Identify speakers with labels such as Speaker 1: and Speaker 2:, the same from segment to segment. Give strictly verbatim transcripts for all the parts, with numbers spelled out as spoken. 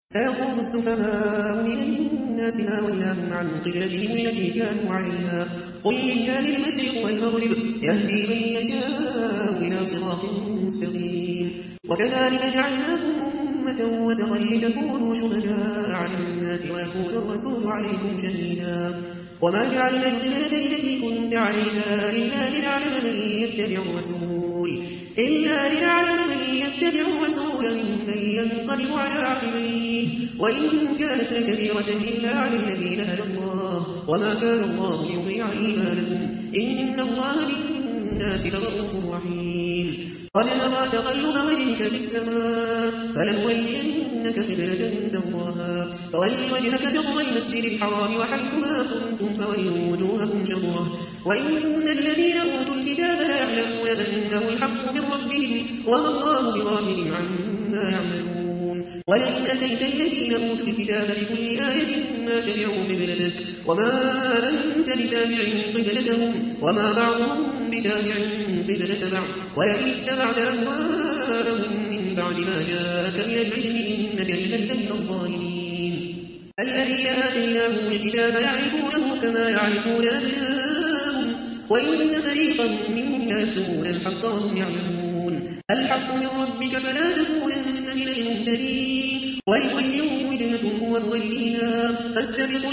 Speaker 1: سيقول السفهاء من الناس ما ولاهم عن قبلتهم التي كانوا عليها قل لله المشرق والمغرب يهدي من يشاء إلى صراط مستقيم وكذلك جعلناكم أمة وسطا لتكونوا شهداء على الناس ويكون الرسول عليكم شهيدا وما جعلنا القبلة التي كنت عليها إلا لنعلم من يتبع الرسول إلا لنعلم من يتبع الرسول ممن ينقلب على عقبيه وإن كانت لكبيرة إلا على الذين هدى الله وما كان الله ليضيع إيمانكم إن الله بالناس لرءوف رحيم قد نرى تقلب وجهك في السماء فلنولينك قبلة ترضاها فول وجهك شطر المسجد الحرام وحيث ما كنتم فولوا وجوهكم شطره وإن الذين أوتوا الكتاب ليعلمون أنه الحق من ربهم وما الله بغافل عما يعملون ولئن أتيت الذين أوتوا الكتاب بكل آية ما تبعوا قبلتك وما أنت بتابع قبلتهم وما بعضهم بتابع قبلة بعض ولئن اتبعت أهواءهم من بعد ما جاءك من العلم إنك إذا لمن الظالمين الذين آتيناهم الكتاب يعرفونه كما يعرفون أبناءهم وإن فريقا منهم ليكتمون الحق وهم يعلمون الحق من ربك فلا تكونن من الممترين ولكل وجهة هو موليها فاستبقوا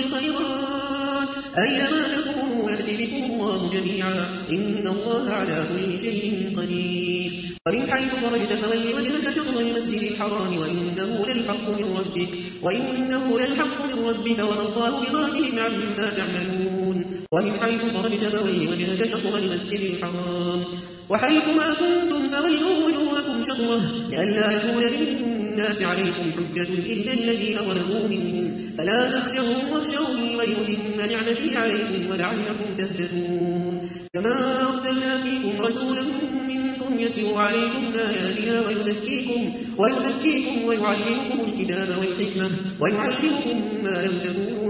Speaker 1: الخيرات أينما تكونوا يأتي بكم الله جميعا إن الله على كل شيء قدير ومن حيث خرجت فول وجهك شطر المسجد الحرام وإنه للحق من ربك وإنه للحق من ربك وما الله بغافل عما تعملون ومن حيث خرجت فول وجهك شطر المسجد الحرام وحيث ما كنتم فولوا وجوهكم شطره لئلا يكون للناس عليكم حجة إلا الذين ظلموا منهم فلا تخشوهم واخشوني ولأتم نعمتي عليكم ولعلكم تهتدون كما أرسلنا فيكم رسولا منكم يتلو عليكم آياتنا ويزكيكم ويزكيكم ويعلمكم الكتاب والحكمة ويعلمكم ما لم تكونوا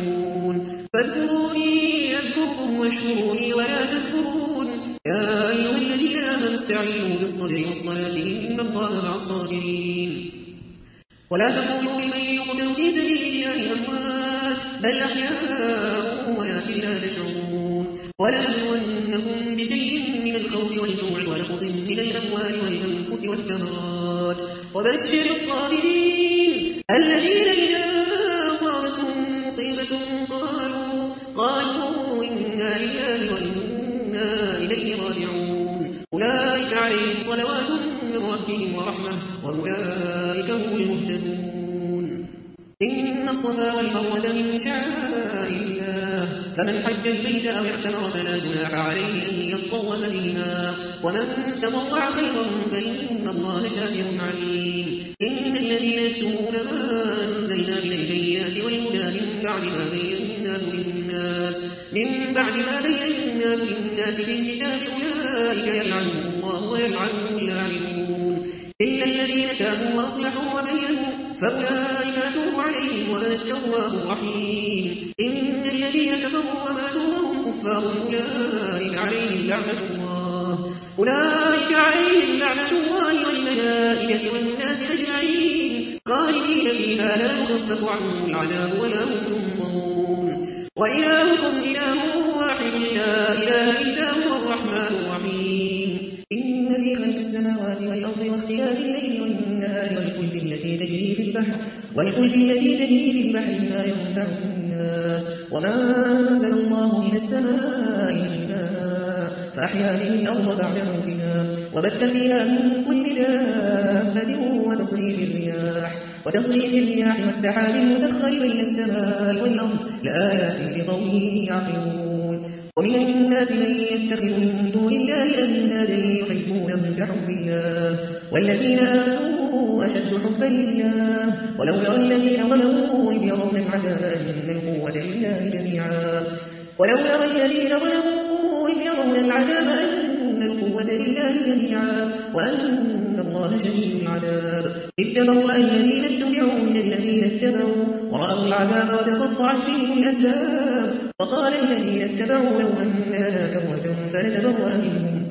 Speaker 1: تعلمون فاذكروني أذكركم واشكروني ولا تكفرون يا أيها الذين آمنوا استعينوا بالصبر والصلاة إن الله مع الصابرين ولا تقولوا لمن يقتل في سبيل الله أموات بل أحياء ولكن لا تشعرون ولنبلونكم بشيء من الخوف والجوع ونقص من الأموال والأنفس والثمرات وبشر الصابرين الذين إذا أصابتهم مصيبة قالوا قالوا إنا لله وإنا إليه راجعون أولئك عليهم صلوات من ربهم ورحمة وأولئك هم المهتدون إن الصفا والمروة من شعائر الله فمن حج البيت أو اعتمر فلا جناح عليه أن يطوف بهما ومن تطوع خيرا فإن الله شاكر عليم إن الذين يكتمون ما أنزلنا من البينات والهدى من بعد ما بيناه للناس من بعد ما بيناه للناس في الكتاب أولئك يلعنهم الله ويلعنهم اللاعنون إلا الذين تابوا وأصلحوا وبينوا فأولئك أتوب عليهم وأنا التواب الرحيم إن الذين كفروا وماتوا وهم كفار أولئك عليهم لعنة الله أولئك عليهم لعنة الله والملائكة والناس أجمعين خالدين فيها لا يخفف عنهم العذاب ولا هم ينظرون وإلهكم إله واحد لا إله إلا هو الرحمن الرحيم إن في خلق السماوات والأرض واختلاف الليل والنهار والفلك التي تجري في البحر والفلك التي تجري في البحر ما ينفع الناس وما أنزل الله من السماء من ماء فأحيا به الأرض بعد موتها وبث فيها من كل دابة وتصريف الرياح وتصريف الرياح والسحاب المسخر بين السماء والأرض لآيات لقوم يعقلون ومن الناس من يتخذ من دون الله أندادا يحبونهم كحب الله والذين آمنوا أشد حبا لله ولو يرى الذين ظلموا إذ يرون العذاب أن القوة لله جميعا ولو يرى الذين ظلموا إذ يرون العذاب أن القوة لله جميعا وأن الله شديد العذاب إذ تبرأ الذين اتبعوا من الذين اتبعوا ورأوا العذاب وتقطعت بهم الأسباب وقال الذين اتبعوا لو أن لنا كرة فنتبرأ منهم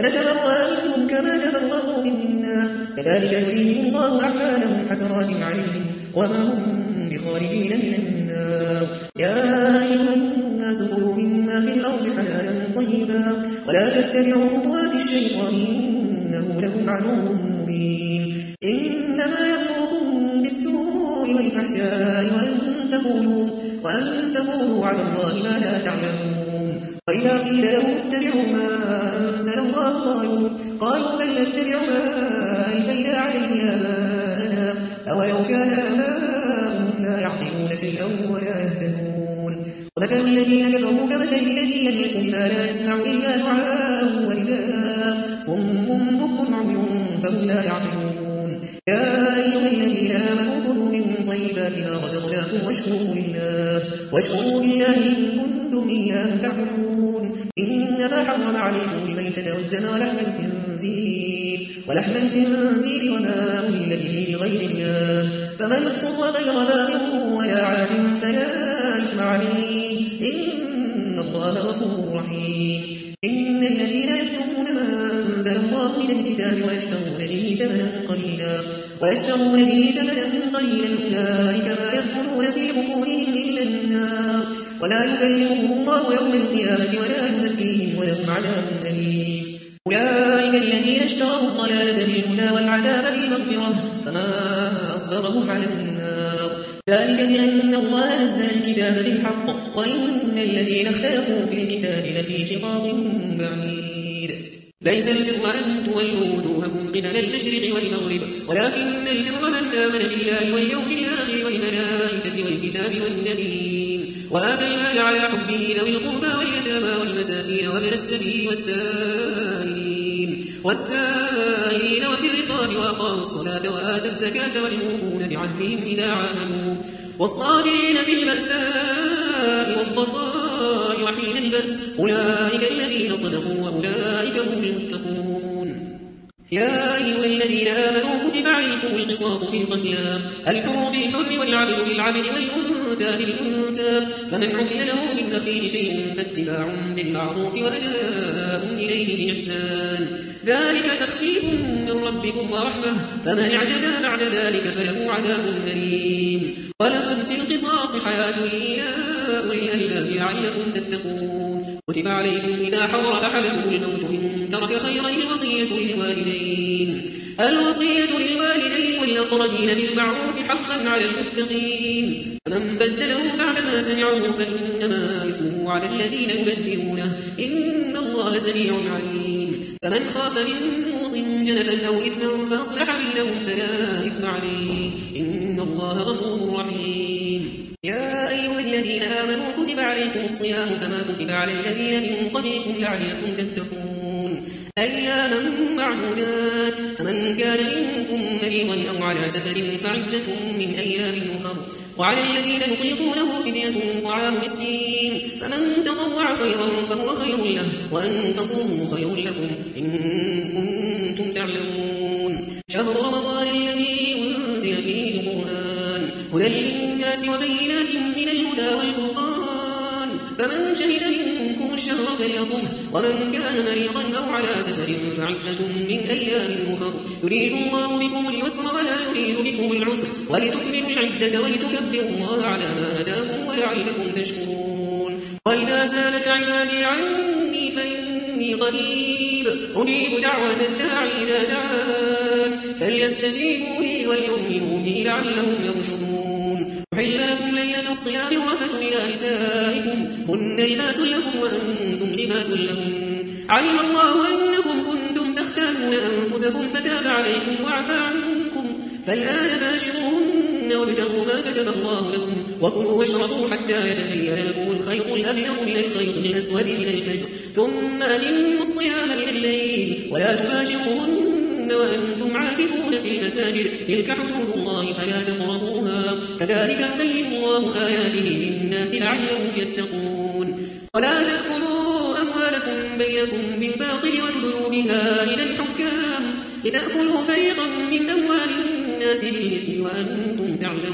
Speaker 1: فنتبرأ منهم كما تبرأوا منا كذلك يريهم الله أعمالهم حسرات عليهم وما هم بخارجين من النار. يا أيها الناس كلوا مما في الأرض حلالا طيبا ولا تتبعوا خطوات الشيطان إنه لكم عدو مبين. إنما يأمركم بالسوء والفحشاء وأن تقولوا وأن تقولوا على الله ما لا تعلمون. وإذا قيل لهم اتبعوا ما أنزل الله قالوا قالوا بل نتبع ما ألفينا عليه آباءنا أولو كان آباؤهم لا يعقلون شيئا ولا يهتدون. ومثل الذين كفروا كمثل الذي يملك ما لا يسمع إلا دعاء ونداء صم بكم عمي فهم لا يعقلون. يا أيها الذين آمنوا كلوا من طيبات ما رزقناكم واشكروا لله واشكروا لله إن كنتم إياه تعبدون. إنما حرم عليكم الميتة والدم ولحم الخنزير ولحم الخنزير وما أهل به لغير الله فمن اضطر غير باغ ولا عاد فلا إثم عليه إن الله غفور رحيم. إن الذين يكتمون ما أنزل الله من الكتاب ويشترون به ثمنا قليلا ويشترون به ثمنا قليلا أولئك ما يدخلون في بطونهم إلا النار ولا يكلمهم الله يوم القيامة ولا يزكيهم ولهم عذاب أليم. أولئك الذين اشتروا الضلالة بالهدى والعذاب بالمغفرة فما أصبرهم على النار ذلك بأن الله نزل الكتاب بالحق وإن الذين اختلفوا في الكتاب لفي شقاق بعيد. ليس البر أن تولوا وجوهكم قبل المشرق والمغرب ولكن البر من آمن بالله واليوم الآخر والملائكة والكتاب والنبيين وآتى المال على حبه ذوي القربى واليتامى والمساكين وابن السبيل والسائلين والسائلين وفي الرقاب وأقاموا الصلاة وآتوا الزكاة والموفون بعهدهم إذا عاهدوا والصابرين في البأساء والضراء وحين البأس أولئك الذين صدقوا وأولئك هم المتقون. يا أيها الذين آمنوا كتب عليكم القصاص في القتلى الحر بالحر والعبد بالعبد والأنثى بالأنثى فمن عمل له من أخيه شيء فاتباع بالمعروف وأداء إليه بإحسان ذلك تخفيف من ربكم ورحمة فمن اعتدى بعد ذلك فله عذاب أليم. ولكم في القصاص حياة يا أولي الألباب لعلكم تتقون. كتب عليكم إذا حضر أحدكم الموت إن ترك خيرا الوصية للوالدين الوصية للوالدين والأقربين بالمعروف حقا على المتقين فمن بدله بعدما سمعه فإنما إثمه على الذين يبدلونه إن الله سميع عليم. فمن خاف من موص جنفا أو إثما فأصلح بينهم فلا إثم عليه إن الله غفور رحيم. يا أيها الذين آمنوا كتب عليكم الصيام كما كتب على الذين من قبلكم لعلكم تتقون أياما معدودات فمن كان منكم مريضا أو على سفر فعدة من أيام أخر وعلى الذين يطيقونه فدية طعام مسكين فمن تطوع خيرا فهو خير له وأن تصوموا خير لكم إن كنتم تعلمون. شهر رمضان الذي أنزل فيه القرآن هدى للناس وبينات من الهدى والفرقان فمن شهد منكم الشهر فليصم ومن كان مريضا أو على سفر فعدة من أيام أخر يريد الله بكم اليسر ولا يريد بكم العسر ولتكملوا العدة ولتكبروا الله على ما هداكم ولعلكم تشكرون. وإذا سألك عبادي عني فإني قريب أجيب دعوة الداعي إذا دعان فليستجيبوا لي وليؤمنوا بي لعلهم يرشدون. أحل لكم ليلة الصيام الرفث إلى نسائكم هن لباس لكم وأنتم لباس لهم علم الله أنكم كنتم تختانون أنفسكم فتاب عليكم وعفى عنكم فالآن باشروهن وابتغوا ما كتب الله لكم وكلوا واشربوا حتى يتبين لكم الخيط الأبيض من الخيط الأسود من الفجر ثم أتموا الصيام من الليل ولا تباشروهن وأنتم عاكفون في المساجد تلك حدود الله فلا تقربوها كذلك يبين الله آياته للناس لعلهم يتقون. ولا تأكلوا أموالكم بينكم بالباطل وتدلوا بها إلى الحكام لتأكلوا فريقا من أموال الناس بالإثم وأنتم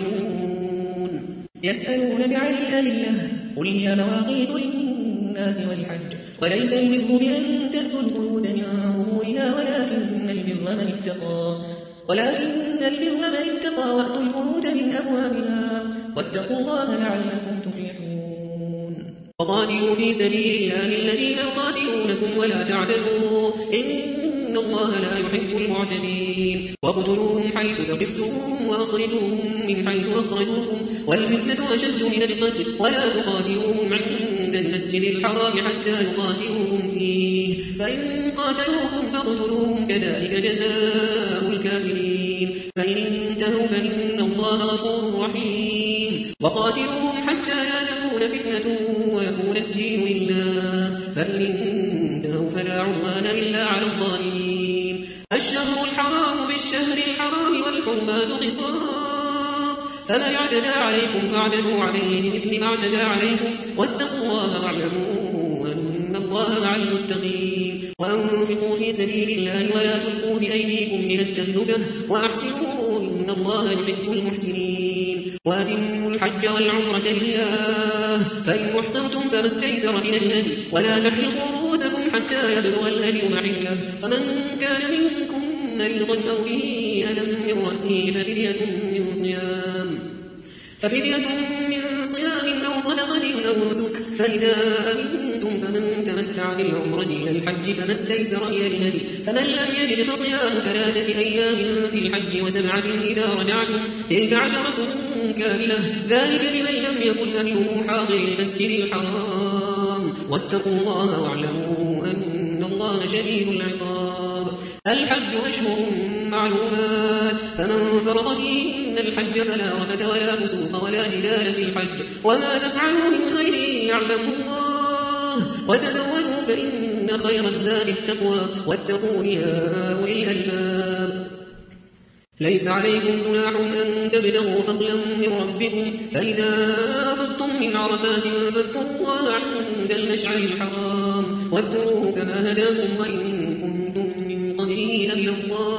Speaker 1: تعلمون. يسألونك عن الأهلة قل هي مواقيت للناس والحج وليس البر بأن تأتوا البيوت من ظهورها ولكن البر من اتقى ولكن البر من اتقى وأتوا البيوت من أبوابها واتقوا الله لعلكم تفلحون وقاتلوا في سبيل الله الذين يقاتلونكم ولا تعتدوا إن الله لا يحب المعتدين واقتلوهم حيث ثقفتموهم وأخرجوهم من حيث أخرجوكم والفتنة أشد من القتل ولا تقاتلوهم عند المسجد الحرام حتى يقاتلوهم فيه فإن قاتلوكم فاقتلوهم كذلك جزاء الكافرين فإن انتهوا فإن الله غفور رحيم وقاتلوهم حتى لا تكون فتنة ويكون الدين لله فإن انتهوا فلا عدوان إلا على الظالمين الشهر الحرام بالشهر الحرام والحرمات قصاص فمن اعتدى عليكم فاعتدوا عليه بمثل ما اعتدى عليكم واتقوا الله واعلموا أن الله مع المتقين وأنفقوا في سبيل الله ولا تلقوا بأيديكم إلى التهلكة وأحسنوا إن الله يحب المحسنين وأتموا الحج والعمرة لله فإن أحصرتم فما استيسر من الهدي ولا تحلقوا رؤوسكم حتى يبلغ الهدي محله فمن كان منكم مريضا أو به أذى من رأسه ففدية من صيام ففدية من صيام أو صدقة أو نسك فإذا أمنتم فمن تمتع بالعمرة إلى الحج فما استيسر إلى الهدي فمن لم يجد فصيام ثلاثة أيام في الحج وسبعة إذا رجعتم تلك عشرة كاملة ذلك لمن لم يكن أهله حاضر المسجد الحرام واتقوا الله واعلموا أن الله شديد العقاب الحج أشهر معلومات فمن فرض فيهن الحج فلا رفث ولا فسوق ولا جدال في الحج وما تفعلوا من خير يعلمه الله وتزودوا فإن خير الزاد التقوى واتقون يا أولي الألباب ليس عليكم جناح أن تبتغوا فضلا من ربكم فإذا أفضتم من عرفات فاذكروا الله عند المشعر الحرام واذكروه كما هداكم وإن كنتم من قبله لمن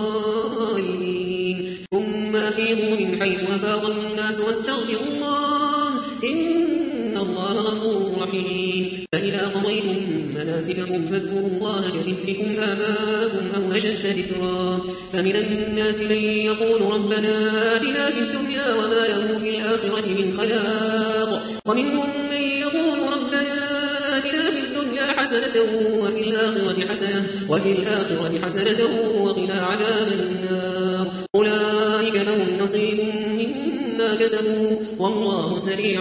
Speaker 1: الضالين ثم أفيضوا من حيث أفاض الناس واستغفروا الله إن الله غفور رحيم فإذا قضيتم مناسككم فاذكروا الله كذكركم آباءكم أو أشد ذكرا فمن الناس من يقول ربنا آتنا في الدنيا وما له في الآخرة من خلاق ومنهم من يقول ربنا آتنا في الدنيا حسنة وفي الآخرة حسنة وفي الآخرة حسنة وقنا عذاب النار أولئك لهم نصيب مما كسبوا والله سريع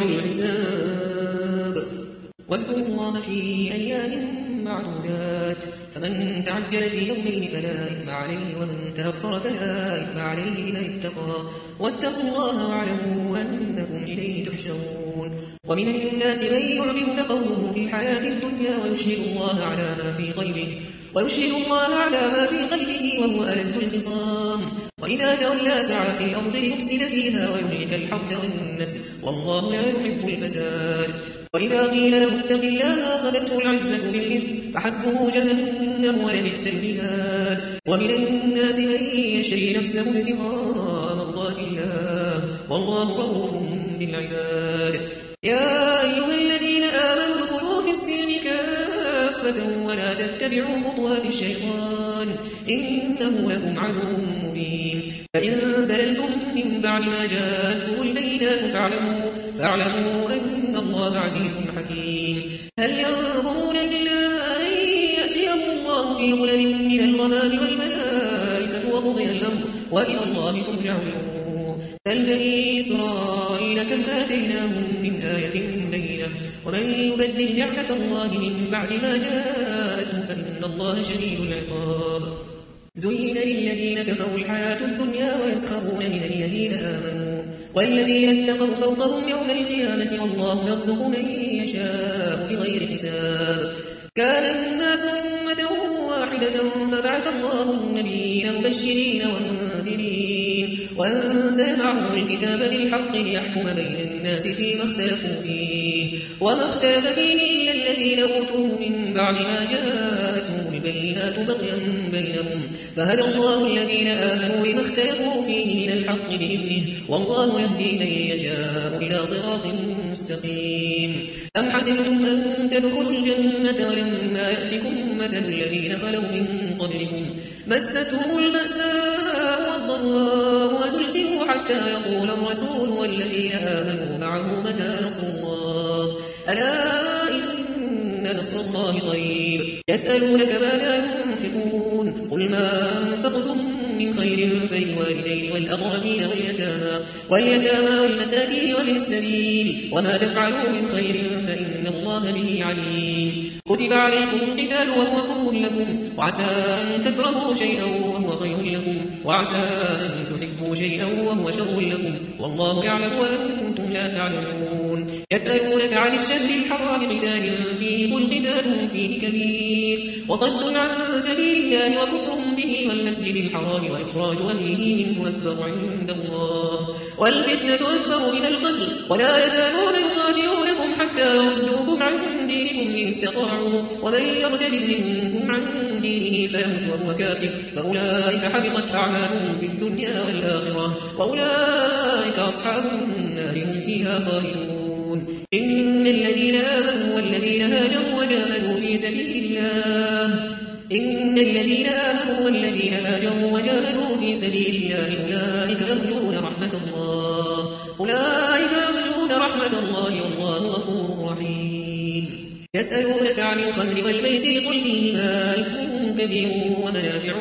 Speaker 1: الحساب واذكروا الله في أيام معدودات فمن تعجل في يومين فلا إثم عليه ومن تأخر فلا إثم عليه لمن اتقى واتقوا الله واعلموا أنكم إليه تحشرون ومن الناس من يعجبك قوله في الحياة الدنيا ويشهد الله على ما في قلبه ويشهد الله على ما في قلبه وهو ألد الخصام وإذا تولى سعى في الأرض ليفسد فيها ويهلك الحرث والنسل والله لا يحب الفساد وإذا قيل له اتق الله أخذته العزة بالإثم فحسبه جهنم ولبئس المهاد ومن الناس من يشري نفسه ابتغاء مرضات الله والله رؤوف بالعباد يا أيها الذين آمنوا ادخلوا في السلم كافة ولا تتبعوا خطوات الشيطان إنه لكم عدو مبين فإن زللتم من بعد ما جاءتكم البينات فاعلموا فاعلموا أن الله عزيز حكيم هل ينظرون إلا أن يأتيهم الله في ظلل من الغمام والملائكة وقضي الأمر وإلى الله ترجع الأمور سل بني إسرائيل كم آتيناهم من آية بينة ومن يبدل نعمة الله من بعد ما جاءته فإن الله شديد العقاب زين للذين كفروا الحياة الدنيا ويسخرون من الذين آمنوا والذين اتقوا فوقهم يوم القيامة والله يرزق من يشاء بغير حساب كان الناس أمة واحدة فبعث الله النبيين مبشرين ومنذرين وأنزل معهم الكتاب بالحق ليحكم بين الناس فيما اختلفوا فيه وما اختلف فيه إلا الذين أوتوه من بعد ما جاءتهم البينات بغيا بينهم فهدى الله الذين آمنوا لما اختلفوا فيه من الحق بإذنه والله يهدي من يشاء إلى صراط مستقيم أم حسبتم أن تدخلوا الجنة ولما يأتكم مثل الذين خلوا من قبلكم مستهم البأساء ضراء وزلزلوا حتى يقول الرسول والذين آمنوا معه متى نصر الله ألا إن نصر الله قريب يسألونك ماذا ينفقون قل ما أنفقتم من خير فللوالدين والأقربين واليتامى واليتامى والمساكين وابن السبيل وما تفعلوا من خير فإن الله به عليم كتب عليكم القتال وهو كره لكم وعسى أن تكرهوا شيئا وهو خير لكم وعسى أن تحبوا شيئا وهو شر لكم والله يعلم وأنتم لا تعلمون يسألونك عن الشهر الحرام قتال فيه قل قتال فيه كبير وصد عن سبيل الله وكفر به والمسجد الحرام وإخراج أهله منه أكبر عند الله والفتنة أكبر من القتل ولا يزالون يقاتلونكم حتى يردوكم عن دينكم إن استطاعوا ومن يرتد منكم عن دينه فيمت وهو كافر فأولئك حبطت أعمالهم في الدنيا والآخرة وأولئك أصحاب النار هم فيها خالدون إن الذين آمنوا والذين هاجروا وجاهدوا في سبيل الله إن الذين آمنوا والذين هاجروا وجاهدوا في سبيل الله أولئك يرجون رحمة الله أولئك يرجون رحمة الله والله غفور رحيم يسألونك عن الخمر والميسر قل فيهما إثم كبير ومنافع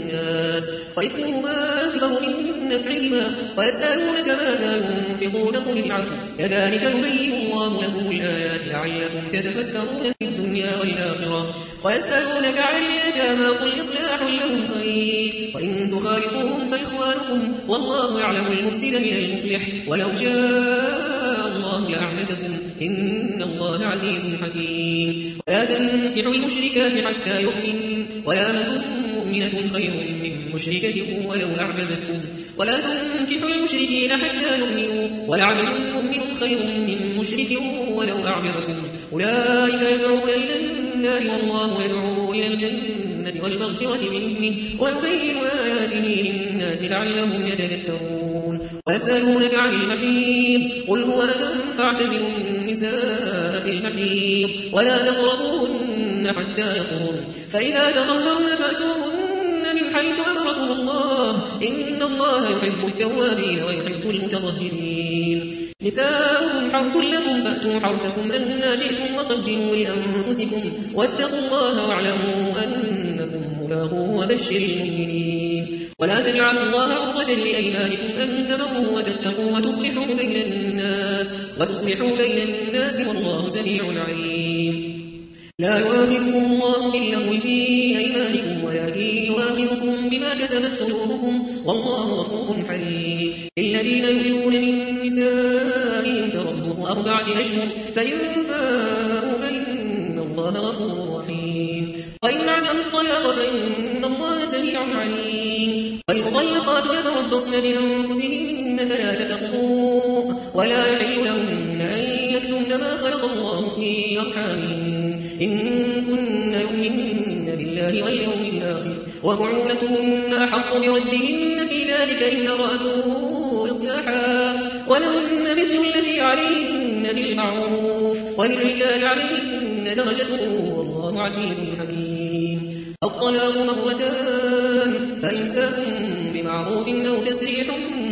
Speaker 1: للناس وإثمهما أكبر من نفعهما ويسألونك ماذا ينفقون قل العفو كذلك يبين الله لكم الآيات لعلكم تتفكرون في الدنيا والآخرة ويسألونك عن اليتامى قل إصلاح لهم خير وإن تخالفوهم فإخوانكم والله يعلم المفسد من المصلح ولو شاء الله لأعنتكم إن الله عزيز حكيم ولا تنكحوا المشركات حتى يؤمن ولا أمة مؤمنة خير من مشركة ولو أعجبتكم ولا تنكحوا المشركين حتى يؤمنوا ولعبد مؤمن خير من مشرك ولو أعجبكم أولئك يدعون إلى النار والله يدعو إلى الجنة والمغفرة منه ويبين آياته للناس لعلهم يتذكرون ويسألونك عن المحيض قل هو أذى فاعتزلوا النساء في المحيض ولا تقربوهن حتى يطهرن فإذا تطهرن فأتوهن من حيث أمركم الله إن الله يحب التوابين ويحب المتطهرين نساؤكم حرث لكم فأتوا حرثكم أنى شئتم وقدموا لأنفسكم واتقوا الله واعلموا أنكم ملاقوه وبشر المؤمنين ولا تجعلوا الله عرضة لأيمانكم أن تبروا وتتقوا وتصلحوا بين الناس وتصلحوا بين الناس والله سميع عليم لا يؤاخذكم الله باللغو في أيمانكم ولكن يؤاخذكم بما كسبت قلوبكم والله غفور حليم الذين يؤمنون من نسائهم تربص أربعة أشهر فإن فاءوا فإن الله غفور رحيم وإن عزموا الطلاق فإن الله سميع عليم والمطلقات يتربصن بأنفسهن ثلاثة قروء ولا يحل لهن أن يكتمن ما خلق الله في أرحامهن إن كن يؤمنن بالله واليوم الآخر وبعولتهن أحق بردهن في ذلك إن أرادوا إصلاحا ولهن مثل الذي عليهن بالمعروف وللرجال عليهن درجة والله عزيز حكيم الطلاق مرتان فإمساك بمعروف أو تسريح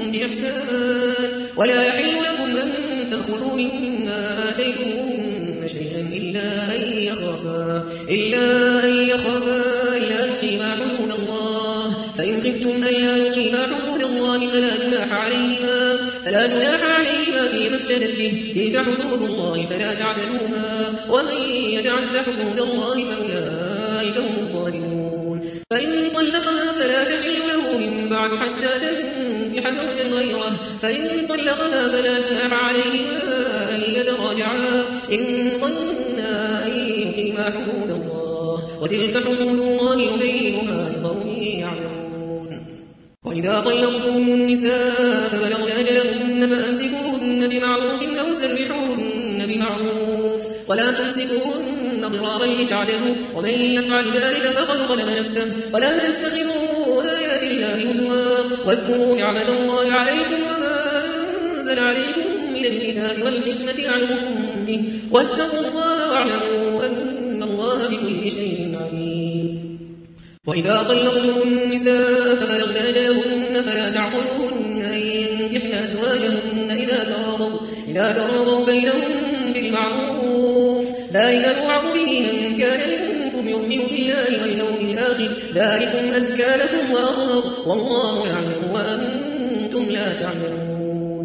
Speaker 1: بإحسان ولا يحل لكم أن تأخذوا مما آتيتموهن شيئا إلا أن يخافا إلا أن يخافا إلا يقيما حدود الله فإن خفتم ألا يقيما حدود الله فلا جناح عليهما فلا جناح عليهما فيما افتدت به تلك حدود الله فلا تعتدوها ومن يتعد حدود الله فأولئك هم الظالمون فإن طلقها فلا تحل له من بعد حتى تنكح زوجا غيره فإن طلقها فلا جناح عليهما أن يتراجعا إن ظنا أن يقيما حدود الله وتلك حدود الله يبينها لقوم يعلمون وإذا طلقتم النساء فبلغن أجلهن فأمسكوهن بمعروف أو سرحوهن بمعروف ولا تمسكوهن ضرارا لتعتدوا ومن يفعل ذلك فقد ظلم نفسه ولا تتخذوا آيات الله هزوا واذكروا نعمة الله عليكم وما أنزل عليكم من الكتاب والحكمة يعظكم به واتقوا الله واعلموا أن الله بكل شيء عليم وإذا طلقتم النساء فبلغن أجلهن فلا تعضلوهن أن ينكحن أزواجهن إذا تراضوا إذا تراضوا بينهم بالمعروف ذلك يوعظ به من كان منكم يؤمن بالله واليوم الآخر ذلكم أزكى لكم وأطهر والله يعلم وأنتم لا تعلمون.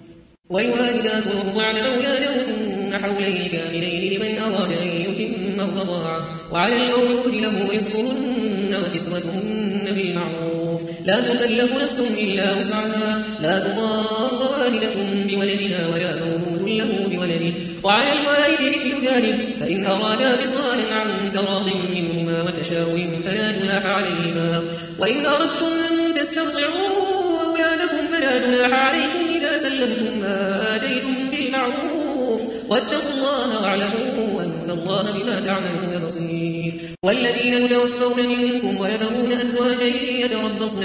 Speaker 1: والوالدات يرضعن أولادهن حولين كاملين لمن أراد أن يتم الرضاعة وعلى المولود له رزقهن وكسوتهن بالمعروف لا تكلف نفس إلا وسعها لا تضار والدة بولدها ولا مولود له بولده وعلى الوالد مثل ذلك فإن أرادا فصالا عن تراض منهما وتشاور فلا جناح عليهما وإن أردتم أن تسترضعوا أولادكم فلا جناح عليكم إذا سلمتم ما آتيتم بالمعروف واتقوا الله واعلموا أن الله بما تعملون بصير. والذين يتوفون منكم ويذرون أزواجا يتربصن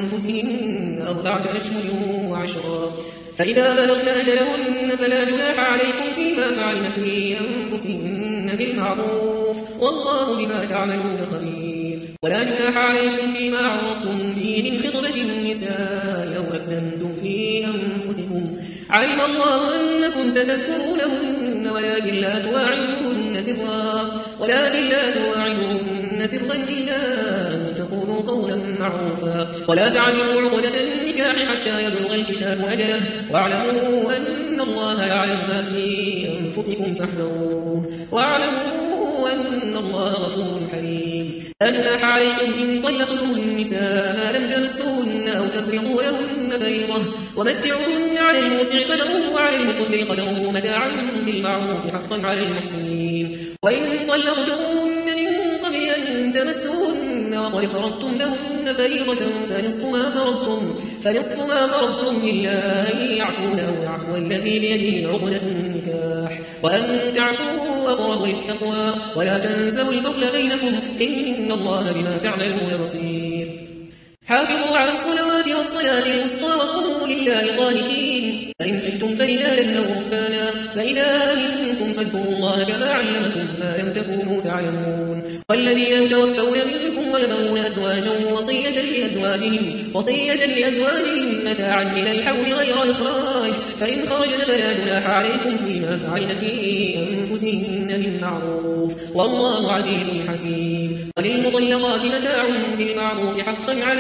Speaker 1: بأنفسهن أربعة أشهر وعشرا فإذا بلغن أجلهن فلا جناح عليكم فيما فعلن في أنفسهن بالمعروف والله بما تعملون خبير. ولا جناح عليكم فيما عرضتم به من خطبة النساء أو أكننتم في أنفسكم علم الله أنكم ستذكرونهن ولكن لا تواعدوهن سرا ولكن لا تواعدوهن سرا إلا أن تقولوا قولا معروفا ولا تعلموا عقدة النكاح حتى يبلغ الكتاب أجله واعلموا أن الله يعلم ما في أنفسكم فاحذروه واعلموا أن الله غفور حليم. لا جناح عليكم إن طلقتم النساء ما لم تمسوهن أو تفرضوا لهن فريضة ومتعوهن على الموسع قدره وعلى المقتر قدره متاعا بالمعروف حقا على المحسنين. وإن طلقتموهن من قبل أن تمسوهن وقد فرضتم لهن فريضة فنصف ما فرضتم فنصف ما فرضتم إلا أن يعفون أو يعفو الذي بيده عقدة النكاح وأن تعفوا أقرب للتقوى ولا تنسوا الفضل بينكم إن الله بما تعملون بصير. حافظوا على الصلوات والصلاة الوسطى وقوموا لله قانتين فإن خفتم فرجالا أو ركبانا فإذا أمنتم فاذكروا الله كما علمكم ما لم تكونوا تعلمون. والذين يتوفون منكم ويذرون أزواجا وصية لأزواجهم وصية لأزواجهم متاعا إلى الحول غير إخراج فإن خرجن فلا جناح عليكم فيما فعلن في أنفسهن بالمعروف والله عزيز حكيم. وللمطلقات متاع بالمعروف حقا على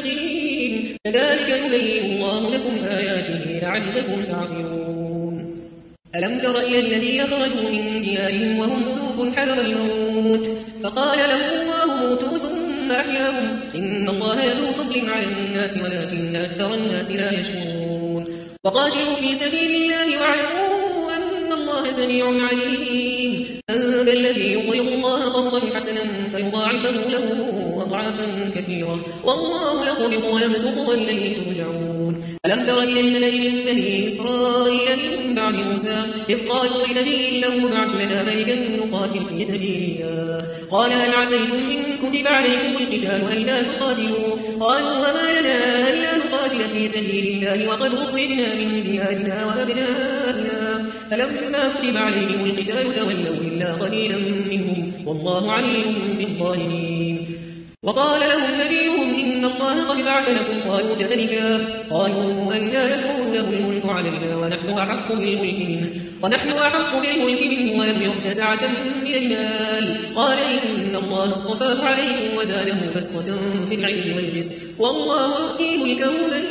Speaker 1: المتقين كذلك يبين الله لكم آياته لعلكم تعقلون. ألم تر إلى الذين خرجوا من ديارهم وهم قلوب حذر الموت فقال لهم الله موتوا ثم أحياهم إن الله ذو فضل على الناس ولكن أكثر الناس لا يشكرون. وقاتلوا في سبيل الله واعلموا أن الله سميع عليم. من ذا الذي يقرض الله قرضا حسنا فيضاعفه له أضعافا كثيرة والله يقبض ويبسط وإليه ترجعون. ألم تر إلى الملأ من بني إسرائيل من بعد موسى إذ قالوا لنبي له ابعث لنا ملكا نقاتل في سبيل الله قال هل عسيتم إن كتب عليكم القتال ألا تقاتلوا قالوا وما لنا ألا نقاتل في سبيل الله وقد أخرجنا من ديارنا وأبنائنا فلما كتب عليهم القتال تولوا إلا قليلا منهم والله عليم بالظالمين. وقال لهم نبيهم إن الله قد بعث لكم طالوت ملكا قالوا أنى يكون له الملك علينا ونحن أحق بالملك منه ونحن أحق بالملك منه ولم يؤت سعة من المال قال إن الله اصطفاه عليكم وزاده بسطة في العلم والجسم والله يؤتي ملكه من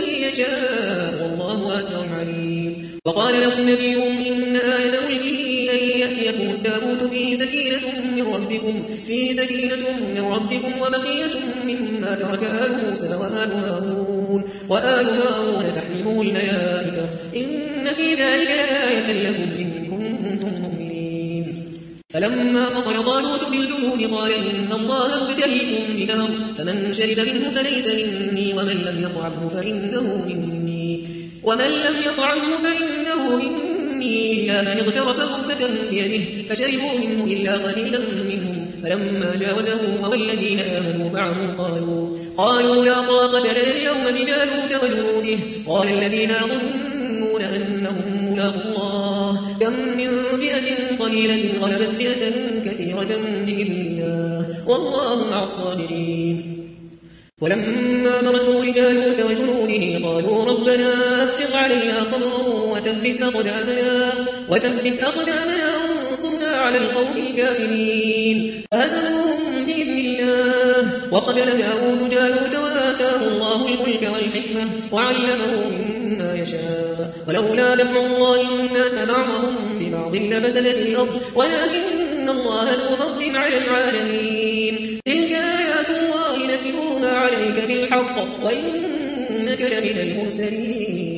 Speaker 1: يشاء والله واسع عليم. وقال لهم نبيهم إن آية ملكه أن يأتيكم التابوت فيه سكينة من ربكم فيه سكينة من ربكم وبقية مما ترك آل موسى وآل هارون وآل هارون تحمله الملائكة إن في ذلك لآية لكم إن كنتم مؤمنين. فلما فصل طالوت بالجنود قال إن الله مبتليكم بنار فمن شرب منه فليس مني ومن لم يطعمه فإنه مني ومن لم يطعمه فإنه مني إلا من اغترف غرفة بيده فشربوا منه إلا قليلا منهم فلما جاوزه هو الذين آمنوا معه قالوا قالوا لا طاقة لنا اليوم بجالوت وجنوده قال الذين يظنون أنهم ملاقو الله كم من فئة قليلة غلبت فئة كثيرة بإذن الله والله مع الصابرين ولما برزوا لجالوت وجنوده قالوا ربنا أفرغ علينا صبرا وثبت أقدامنا وثبت أقدامنا وانصرنا على القوم الكافرين فهزموهم بإذن الله وقتل داود جالوت وآتاه الله الملك والحكمة وعلمه مما يشاء ولولا دفع الله الناس بعضهم ببعض لفسدت الأرض ولكن الله ذو فضل على العالمين تلك آيات الله نتلوها عليك بالحق وإنك لمن المرسلين